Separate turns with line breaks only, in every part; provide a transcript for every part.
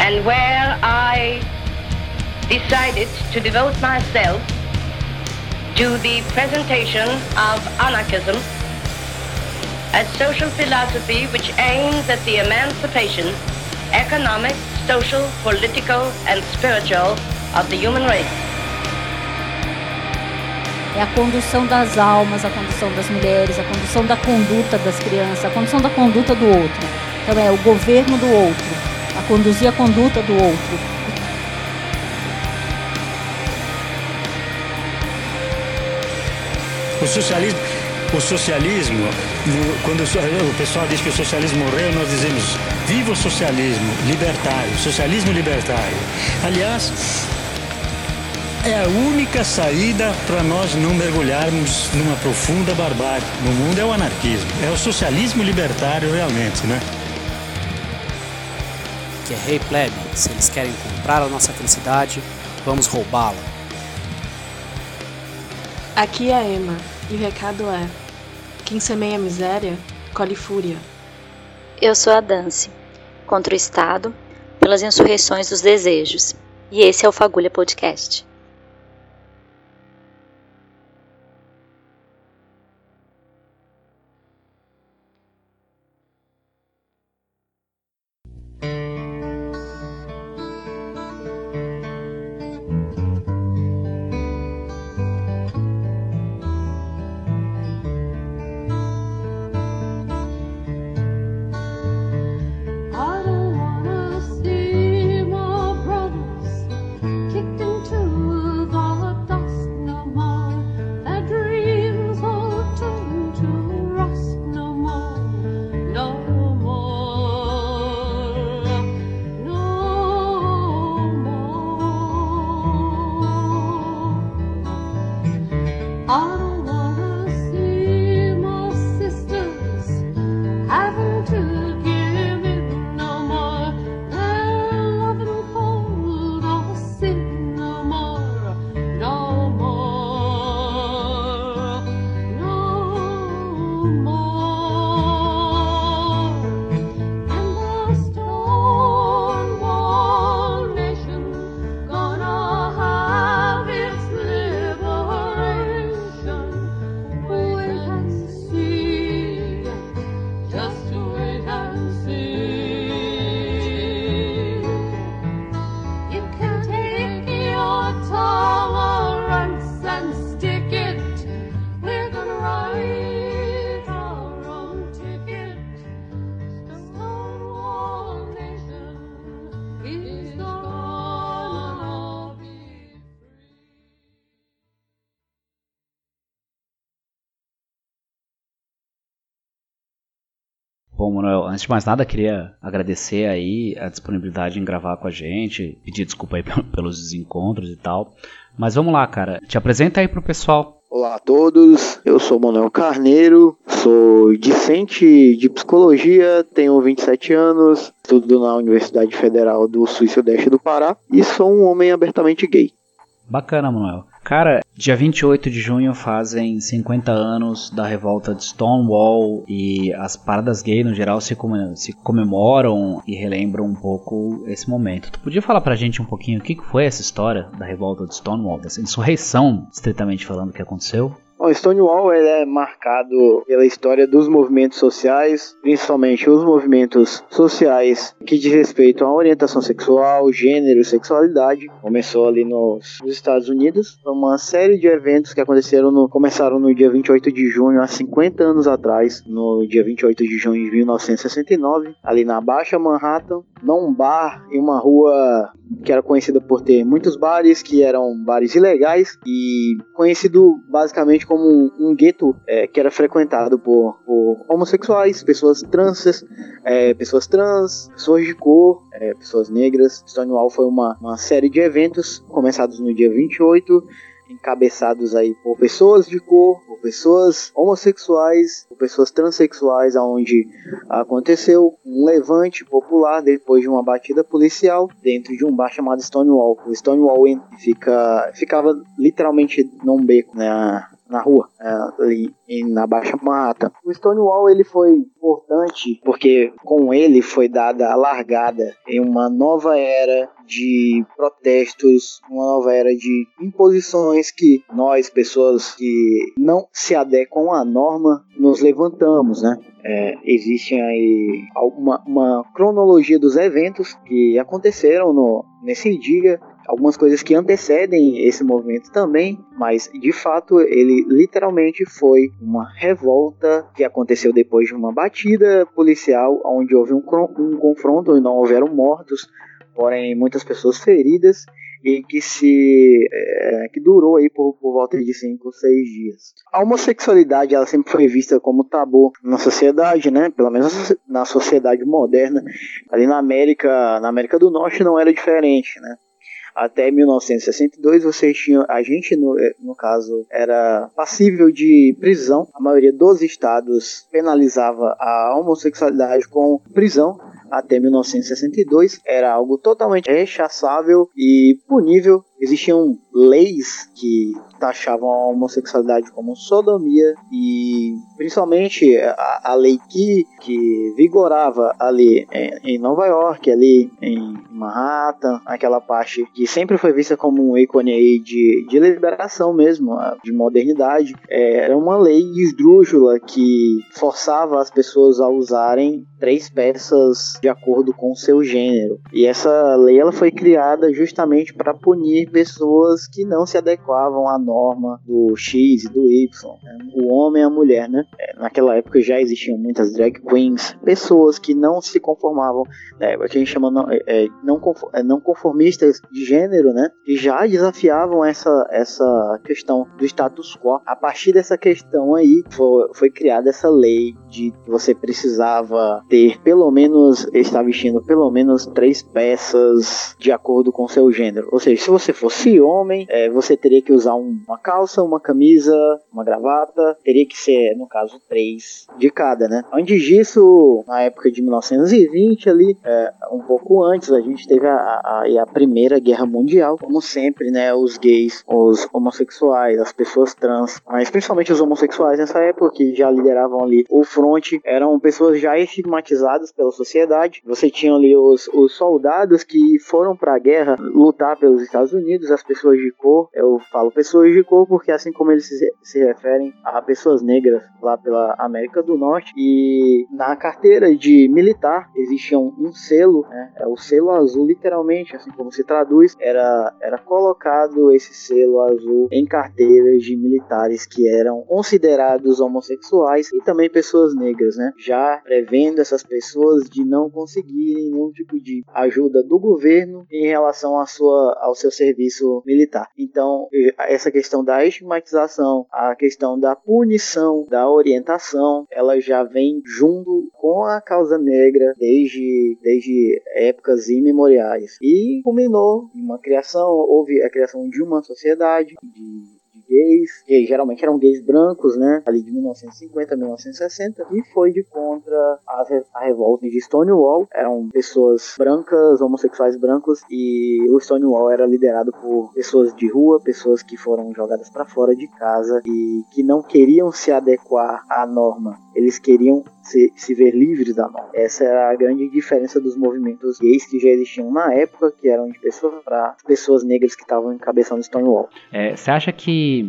and where I decided to devote myself to the presentation of anarchism as social philosophy which aims at the emancipation, economic, social, political, and spiritual of the human race.
É a condução das almas, a condução das mulheres, a condução da conduta das crianças, a condução da conduta do outro. Então é o governo do outro, a conduzir a conduta do outro.
O socialismo, quando o pessoal diz que o socialismo morreu, nós dizemos viva o socialismo libertário. Aliás, é a única saída para nós não mergulharmos numa profunda barbárie. No mundo é o anarquismo, é o socialismo libertário realmente, né?
Que é rei plebe, se eles querem comprar a nossa felicidade, vamos roubá-la.
Aqui é a Emma, e o recado é: quem semeia miséria, colhe fúria.
Eu sou a Dance, contra o Estado, pelas insurreições dos desejos. E esse é o Fagulha Podcast.
Bom, Manuel, antes de mais nada, queria agradecer aí a disponibilidade em gravar com a gente, pedir desculpa aí pelos desencontros e tal, mas vamos lá, cara, te apresenta aí pro pessoal.
Olá a todos, eu sou Manuel Carneiro, sou discente de psicologia, tenho 27 anos, estudo na Universidade Federal do Sul e Sudeste do Pará e sou um homem abertamente gay.
Bacana, Manuel. Cara, dia 28 de junho fazem 50 anos da revolta de Stonewall e as paradas gay no geral se comemoram e relembram um pouco esse momento. Tu podia falar pra gente um pouquinho o que foi essa história da revolta de Stonewall, dessa insurreição, estritamente falando, que aconteceu?
Bom, Stonewall é marcado pela história dos movimentos sociais, principalmente os movimentos sociais que diz respeito à orientação sexual, gênero e sexualidade. Começou ali nos Estados Unidos. Uma série de eventos que começaram no dia 28 de junho, há 50 anos atrás, no dia 28 de junho de 1969, ali na Baixa Manhattan, num bar em uma rua que era conhecida por ter muitos bares, que eram bares ilegais e conhecido basicamente como um gueto que era frequentado por homossexuais, pessoas trans, pessoas de cor, pessoas negras. Stonewall foi uma série de eventos começados no dia 28, encabeçados aí por pessoas de cor, por pessoas homossexuais, por pessoas transexuais, onde aconteceu um levante popular depois de uma batida policial dentro de um bar chamado Stonewall. O Stonewall ficava literalmente num beco, né, na rua, ali na Baixa Manhattan. O Stonewall ele foi importante porque com ele foi dada a largada em uma nova era de protestos, uma nova era de imposições que nós, pessoas que não se adequam à norma, nos levantamos, né? Existe aí uma cronologia dos eventos que aconteceram nesse dia, algumas coisas que antecedem esse movimento também, mas de fato ele literalmente foi uma revolta que aconteceu depois de uma batida policial, onde houve um confronto e não houveram mortos, porém muitas pessoas feridas, e que durou aí por volta de 5 ou 6 dias. A homossexualidade ela sempre foi vista como tabu na sociedade, né? Pelo menos na sociedade moderna. Ali na América do Norte não era diferente, né? Até 1962 a gente no caso era passível de prisão. A maioria dos estados penalizava a homossexualidade com prisão. Até 1962 era algo totalmente rechaçável e punível. Existiam leis que taxavam a homossexualidade como sodomia, e principalmente a lei que vigorava ali em Nova York, ali em Manhattan, aquela parte que sempre foi vista como um ícone aí de liberação mesmo, de modernidade. Era uma lei esdrúxula que forçava as pessoas a usarem 3 peças de acordo com o seu gênero. E essa lei ela foi criada justamente para punir pessoas que não se adequavam à norma do X e do Y, né? O homem e a mulher, né? Naquela época já existiam muitas drag queens, pessoas que não se conformavam, né? O que a gente chama não conformistas de gênero, né? Que já desafiavam essa questão do status quo. A partir dessa questão aí foi criada essa lei de que você precisava estar vestindo pelo menos 3 peças de acordo com seu gênero. Ou seja, se você fosse homem, você teria que usar uma calça, uma camisa, uma gravata, teria que ser, no caso, 3 de cada, né? Antes disso, na época de 1920 ali, um pouco antes, a gente teve a Primeira Guerra Mundial. Como sempre, né, os gays, os homossexuais, as pessoas trans, mas principalmente os homossexuais nessa época, que já lideravam ali o fronte, eram pessoas já estigmatizadas pela sociedade. Você tinha ali os soldados que foram para a guerra lutar pelos Estados Unidos, as pessoas de cor. Eu falo pessoas de cor porque assim como eles se referem a pessoas negras lá pela América do Norte. E na carteira de militar existia um selo, né? O selo azul, literalmente, assim como se traduz, era colocado esse selo azul em carteiras de militares que eram considerados homossexuais e também pessoas negras, né? Já prevendo essas pessoas de não conseguirem nenhum tipo de ajuda do governo em relação ao seu serviço militar. Então, essa questão da estigmatização, a questão da punição, da orientação, ela já vem junto com a causa negra desde épocas imemoriais. E culminou em houve a criação de uma sociedade de gays, que geralmente eram gays brancos, né, ali de 1950 a 1960, e foi de contra a revolta de Stonewall. Eram pessoas brancas, homossexuais brancos, e o Stonewall era liderado por pessoas de rua, pessoas que foram jogadas para fora de casa e que não queriam se adequar à norma. Eles queriam se ver livres da norma. Essa era a grande diferença dos movimentos gays que já existiam na época, que eram de pessoas negras que estavam encabeçando Stonewall.
Você acha que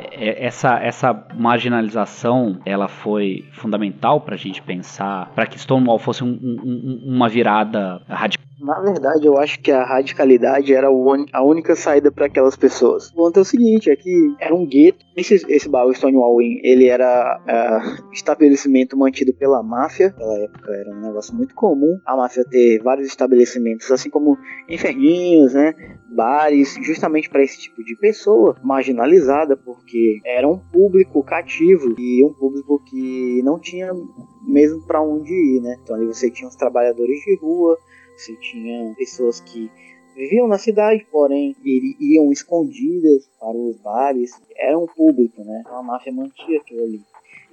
essa marginalização ela foi fundamental para a gente pensar, para que Stonewall fosse uma virada radical?
Na verdade, eu acho que a radicalidade era a única saída para aquelas pessoas. O ponto é o seguinte, é que era um gueto. Esse bar, o Stonewall Inn, ele era estabelecimento mantido pela máfia. Naquela época era um negócio muito comum a máfia ter vários estabelecimentos, assim como inferninhos, né, bares, justamente para esse tipo de pessoa marginalizada, porque era um público cativo e um público que não tinha mesmo para onde ir, né? Então ali você tinha os trabalhadores de rua, você tinha pessoas que viviam na cidade, porém iam escondidas para os bares. Era um público, né? Então a máfia mantinha aquilo ali.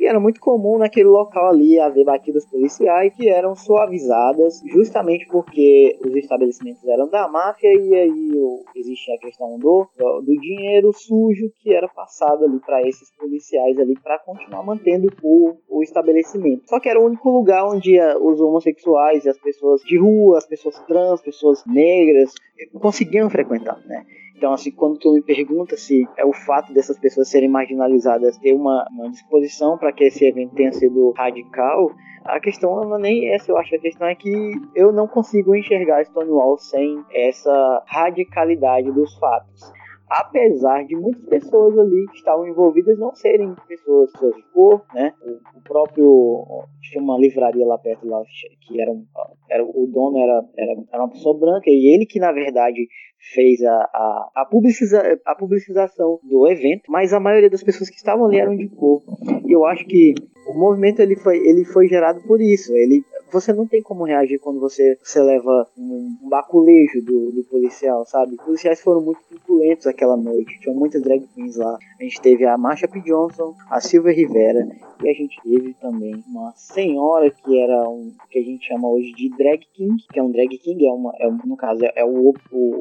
E era muito comum naquele local ali haver batidas policiais que eram suavizadas justamente porque os estabelecimentos eram da máfia e aí existia a questão do dinheiro sujo que era passado ali para esses policiais ali para continuar mantendo o estabelecimento. Só que era o único lugar onde os homossexuais e as pessoas de rua, as pessoas trans, pessoas negras conseguiam frequentar, né? Então, assim, quando tu me pergunta se é o fato dessas pessoas serem marginalizadas ter uma disposição para que esse evento tenha sido radical, a questão não é nem essa. Eu acho que a questão é que eu não consigo enxergar Stonewall sem essa radicalidade dos fatos. Apesar de muitas pessoas ali que estavam envolvidas não serem pessoas de cor, né? O próprio, tinha uma livraria lá perto lá, que o dono era uma pessoa branca, e ele que na verdade fez a publicização do evento, mas a maioria das pessoas que estavam ali eram de cor. E eu acho que o movimento ele foi gerado por isso. Você não tem como reagir quando você leva um baculejo do policial, sabe? Os policiais foram muito truculentos aquela noite. Tinha muitas drag queens lá. A gente teve a Marsha P. Johnson, a Silvia Rivera, e a gente teve também uma senhora que era que a gente chama hoje de drag king, que é um drag king, no caso é o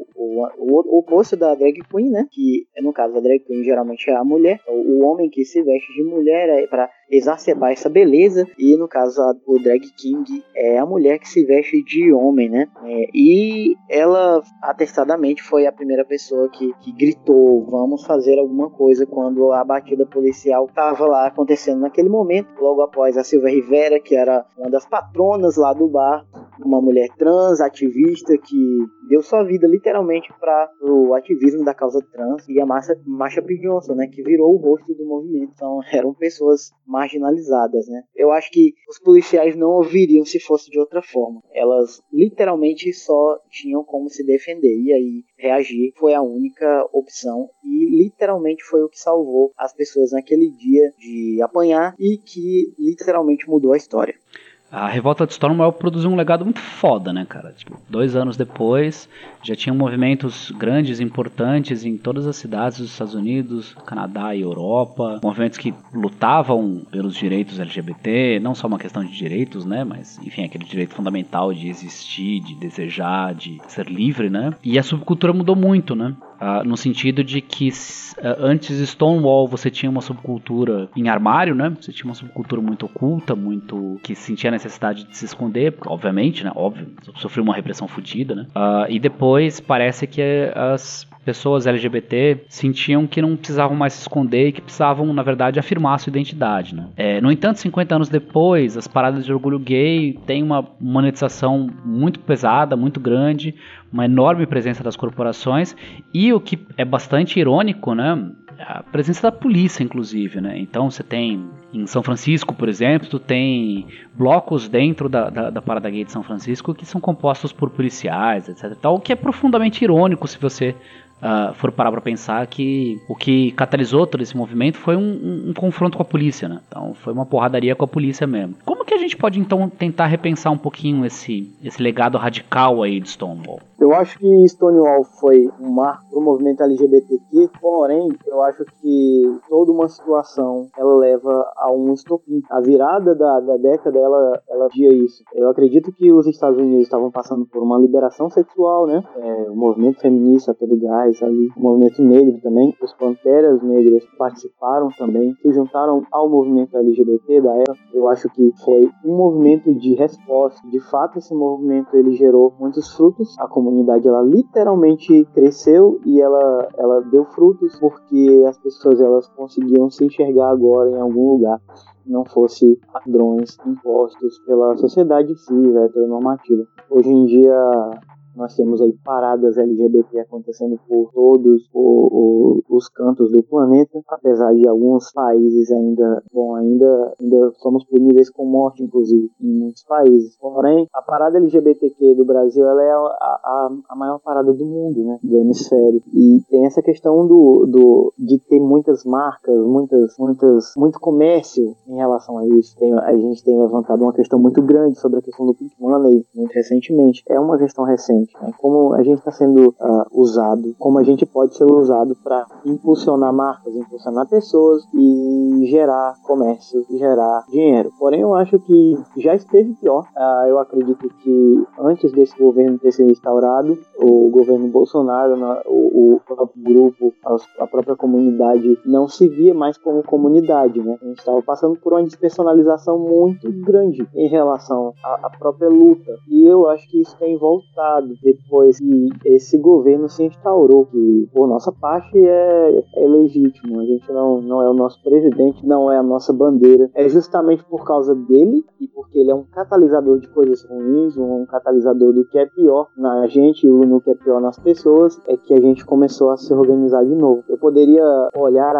oposto da drag queen, né? Que no caso a drag queen geralmente é a mulher, o homem que se veste de mulher é para exacerbar essa beleza, e no caso o drag king é a mulher que se veste de homem, né? E ela atestadamente foi a primeira pessoa que gritou, vamos fazer alguma coisa, quando a batida policial estava lá acontecendo naquele momento. Logo após a Silvia Rivera, que era uma das patronas lá do bar, uma mulher trans, ativista, que deu sua vida literalmente para o ativismo da causa trans, e a Marsha P. Johnson, né, que virou o rosto do movimento. Então eram pessoas marginalizadas, né? Eu acho que os policiais não ouviriam se fosse de outra forma. Elas literalmente só tinham como se defender, e aí reagir foi a única opção, e literalmente foi o que salvou as pessoas naquele dia de apanhar e que literalmente mudou a história.
A revolta de Stonewall produziu um legado muito foda, né, cara? Tipo, 2 anos depois, já tinham movimentos grandes, importantes em todas as cidades dos Estados Unidos, Canadá e Europa. Movimentos que lutavam pelos direitos LGBT, não só uma questão de direitos, né? Mas, enfim, aquele direito fundamental de existir, de desejar, de ser livre, né? E a subcultura mudou muito, né? No sentido de que antes de Stonewall você tinha uma subcultura em armário, né? Você tinha uma subcultura muito oculta, muito que sentia a necessidade de se esconder, porque, obviamente, né? Óbvio, sofreu uma repressão fodida, né? E depois parece que as pessoas LGBT sentiam que não precisavam mais se esconder e que precisavam, na verdade, afirmar a sua identidade, né? No entanto, 50 anos depois, as paradas de orgulho gay têm uma monetização muito pesada, muito grande, uma enorme presença das corporações, e o que é bastante irônico, né? A presença da polícia, inclusive, né? Então você tem, em São Francisco, por exemplo, tu tem blocos dentro da parada gay de São Francisco que são compostos por policiais, etc. O que é profundamente irônico se você for parar pra pensar que o que catalisou todo esse movimento foi um confronto com a polícia, né? Então foi uma porradaria com a polícia mesmo. Como que a gente pode então tentar repensar um pouquinho esse legado radical aí de Stonewall?
Eu acho que Stonewall foi um marco pro movimento LGBTQ, porém, eu acho que toda uma situação, ela leva a um estopim. A virada da década, ela via isso. Eu acredito que os Estados Unidos estavam passando por uma liberação sexual, né? O movimento feminista, todo gás ali, o movimento negro também, os Panteras Negras participaram também, se juntaram ao movimento LGBT da época. Eu acho que foi um movimento de resposta. De fato, esse movimento, ele gerou muitos frutos. A comunidade, ela literalmente cresceu e ela deu frutos porque as pessoas, elas conseguiam se enxergar agora em algum lugar, não fosse padrões impostos pela sociedade cis, heteronormativa. Hoje em dia nós temos aí paradas LGBT acontecendo por todos os cantos do planeta, apesar de alguns países ainda somos puníveis com morte, inclusive, em muitos países. Porém, a parada LGBTQ do Brasil, ela é a maior parada do mundo, né, do hemisfério. E tem essa questão de ter muitas marcas, muito comércio em relação a isso. A gente tem levantado uma questão muito grande sobre a questão do Pink Money, muito recentemente. É uma questão recente. gente, né? Como a gente está sendo usado, como a gente pode ser usado para impulsionar marcas, impulsionar pessoas e gerar comércio, gerar dinheiro. Porém, eu acho que já esteve pior. Eu acredito que antes desse governo ter sido instaurado, o governo Bolsonaro, o próprio grupo, a própria comunidade não se via mais como comunidade, né? A gente estava passando por uma despersonalização muito grande em relação à própria luta. E eu acho que isso tem voltado depois que esse governo se instaurou, que por nossa parte é legítimo. A gente não é o nosso presidente, não é a nossa bandeira. É justamente por causa dele e porque ele é um catalisador de coisas ruins, um catalisador do que é pior na gente e no que é pior nas pessoas, é que a gente começou a se organizar de novo. Eu poderia olhar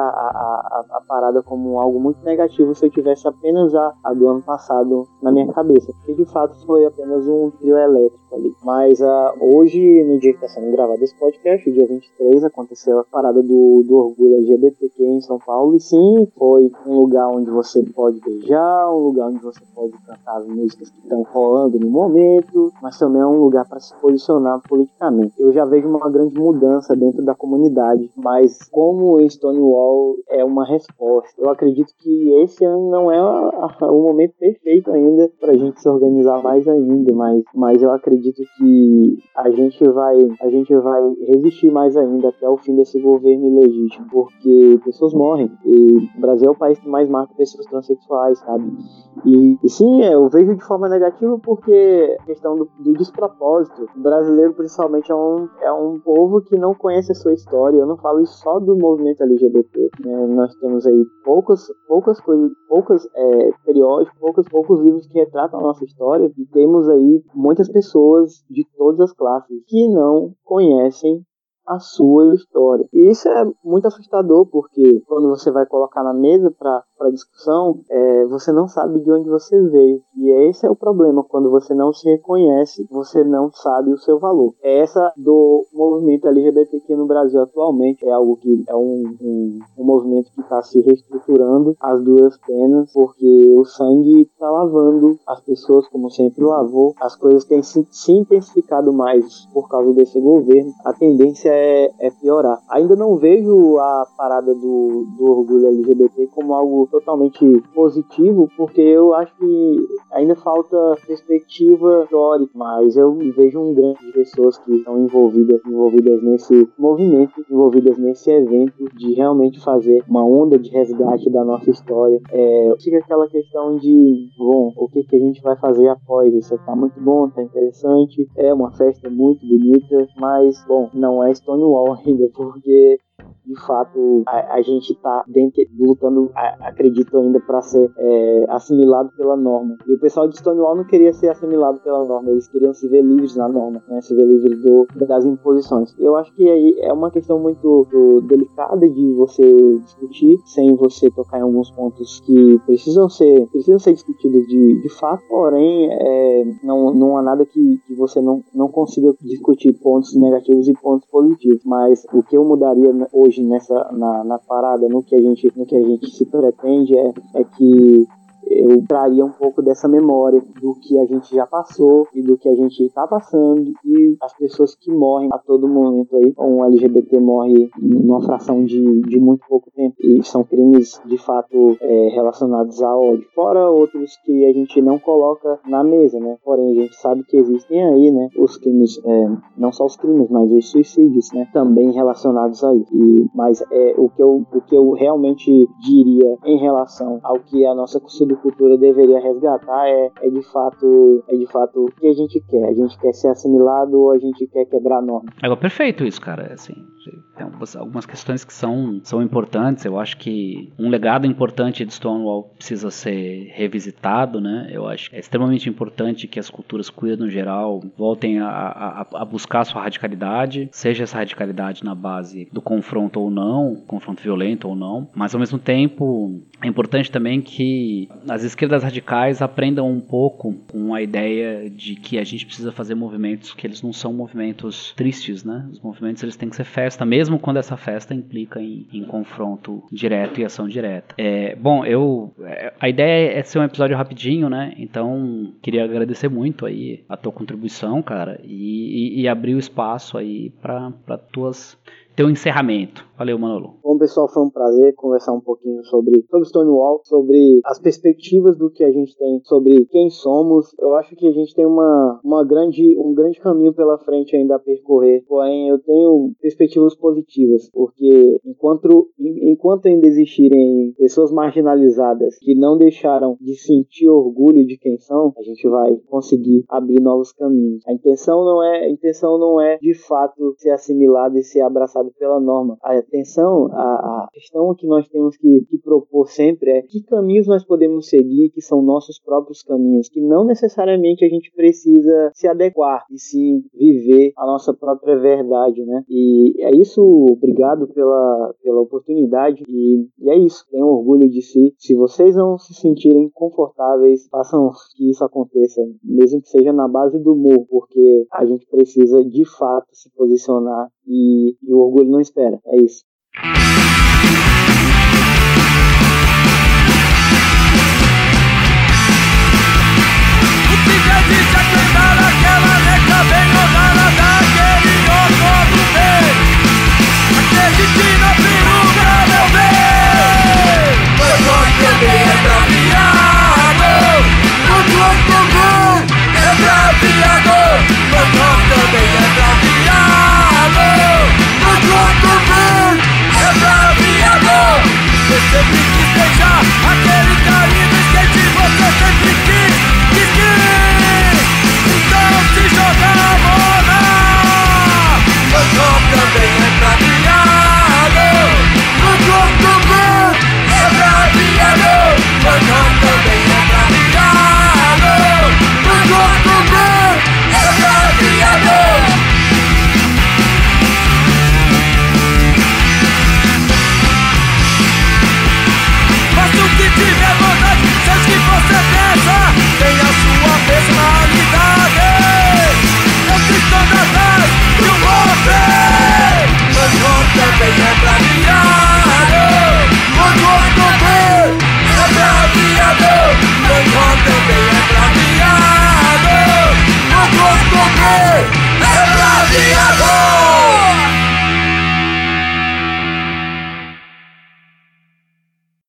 a parada como algo muito negativo se eu tivesse apenas a do ano passado na minha cabeça, porque de fato foi apenas um trio elétrico ali. Mas hoje, no dia que está sendo gravado esse podcast, o dia 23, aconteceu a parada do orgulho LGBTQ em São Paulo, e sim, foi um lugar onde você pode beijar, um lugar onde você pode cantar as músicas que estão rolando no momento, mas também é um lugar para se posicionar politicamente. Eu já vejo uma grande mudança dentro da comunidade, mas como o Stonewall é uma resposta, eu acredito que esse ano não é o momento perfeito ainda para a gente se organizar mais ainda, mas eu acredito que a gente vai resistir mais ainda até o fim desse governo ilegítimo, porque pessoas morrem, e o Brasil é o país que mais mata pessoas transexuais, sabe? E sim, eu vejo de forma negativa porque a questão do despropósito. O brasileiro, principalmente, é um povo que não conhece a sua história. Eu não falo isso só do movimento LGBT, né? Nós temos aí poucas coisas, periódicos, poucos livros que retratam a nossa história, e temos aí muitas pessoas de todas as classes que não conhecem a sua história. E isso é muito assustador, porque quando você vai colocar na mesa para discussão, você não sabe de onde você veio. E esse é o problema, quando você não se reconhece, você não sabe o seu valor. Essa do movimento LGBTQ no Brasil atualmente é algo que é um movimento que está se reestruturando as duras penas, porque o sangue está lavando as pessoas como sempre lavou. As coisas têm se intensificado mais por causa desse governo. A tendência é piorar. Ainda não vejo a parada do orgulho LGBT como algo totalmente positivo, porque eu acho que ainda falta perspectiva histórica, mas eu vejo um grande de pessoas que estão envolvidas nesse movimento, envolvidas nesse evento, de realmente fazer uma onda de resgate da nossa história. Fica aquela questão de, o que a gente vai fazer após isso? Tá muito bom, tá interessante, é uma festa muito bonita, mas, não é Stonewall ainda, porque de fato a gente está lutando, acredito ainda, para ser assimilado pela norma. E o pessoal de Stonewall não queria ser assimilado pela norma, eles queriam se ver livres na norma, né? Se ver livres das imposições. Eu acho que aí é uma questão muito delicada de você discutir, sem você tocar em alguns pontos que precisam ser discutidos de fato, porém não há nada que você não consiga discutir pontos negativos e pontos positivos. Mas o que eu mudaria hoje na parada, no que a gente se pretende é que eu traria um pouco dessa memória do que a gente já passou e do que a gente está passando, e as pessoas que morrem a todo momento aí. Um LGBT morre numa fração de muito pouco tempo, e são crimes de fato relacionados a ódio, fora outros que a gente não coloca na mesa, né? Porém a gente sabe que existem aí, né, os crimes, não só os crimes, mas os suicídios, né, também relacionados a isso. Mas o que eu realmente diria em relação ao que a nossa subcultura deveria resgatar é de fato o que a gente quer. A gente quer ser assimilado ou a gente quer quebrar a norma?
Perfeito isso, cara. Assim, tem algumas questões que são importantes. Eu acho que um legado importante de Stonewall precisa ser revisitado, né? Eu acho que é extremamente importante que as culturas queer no geral voltem a buscar sua radicalidade, seja essa radicalidade na base do confronto ou não, confronto violento ou não, mas ao mesmo tempo é importante também que as esquerdas radicais aprendam um pouco com a ideia de que a gente precisa fazer movimentos que eles não são movimentos tristes, né? Os movimentos eles têm que ser festas festa, mesmo quando essa festa implica em confronto direto e ação direta. Bom, a ideia é ser um episódio rapidinho, né? Então, queria agradecer muito aí a tua contribuição, cara, e abrir o espaço aí para teu encerramento. Valeu, Manolo.
Bom, pessoal, foi um prazer conversar um pouquinho sobre Stonewall, sobre as perspectivas do que a gente tem, sobre quem somos. Eu acho que a gente tem um grande caminho pela frente ainda a percorrer, porém eu tenho perspectivas positivas, porque enquanto ainda existirem pessoas marginalizadas que não deixaram de sentir orgulho de quem são, a gente vai conseguir abrir novos caminhos. A intenção não é de fato ser assimilado e ser abraçado pela norma. A questão que nós temos que propor sempre é que caminhos nós podemos seguir, que são nossos próprios caminhos, que não necessariamente a gente precisa se adequar e sim viver a nossa própria verdade, né? E é isso, obrigado pela oportunidade, e é isso, tenham orgulho de si. Se vocês não se sentirem confortáveis, façam que isso aconteça, mesmo que seja na base do humor, porque a gente precisa de fato se posicionar e o orgulho não espera. É isso.
O que já disse a queimar aquela neca bem rodada daquele outro bem. Acredite na peruca, meu bem. Mas nós também é pra viado. Mas nós também é pra viado. Mas nós também é pra viado. Mas nós também é pra viado. Você sempre quis deixar aquele carinho do skate, você sempre quis. Então se joga a bola. Mas nós também é pra viado. Mas nós também é pra viado. Mas nós também é pra viado. Mas nós também é pra viado. Faça o que tiver vontade, seja que você pensa, tem a sua personalidade. É o cristão da paz e o homem. Mas nós também é pra viado. Mas nós também é pra viado. Mas nós também é pra viado. Mas nós também é pra viado.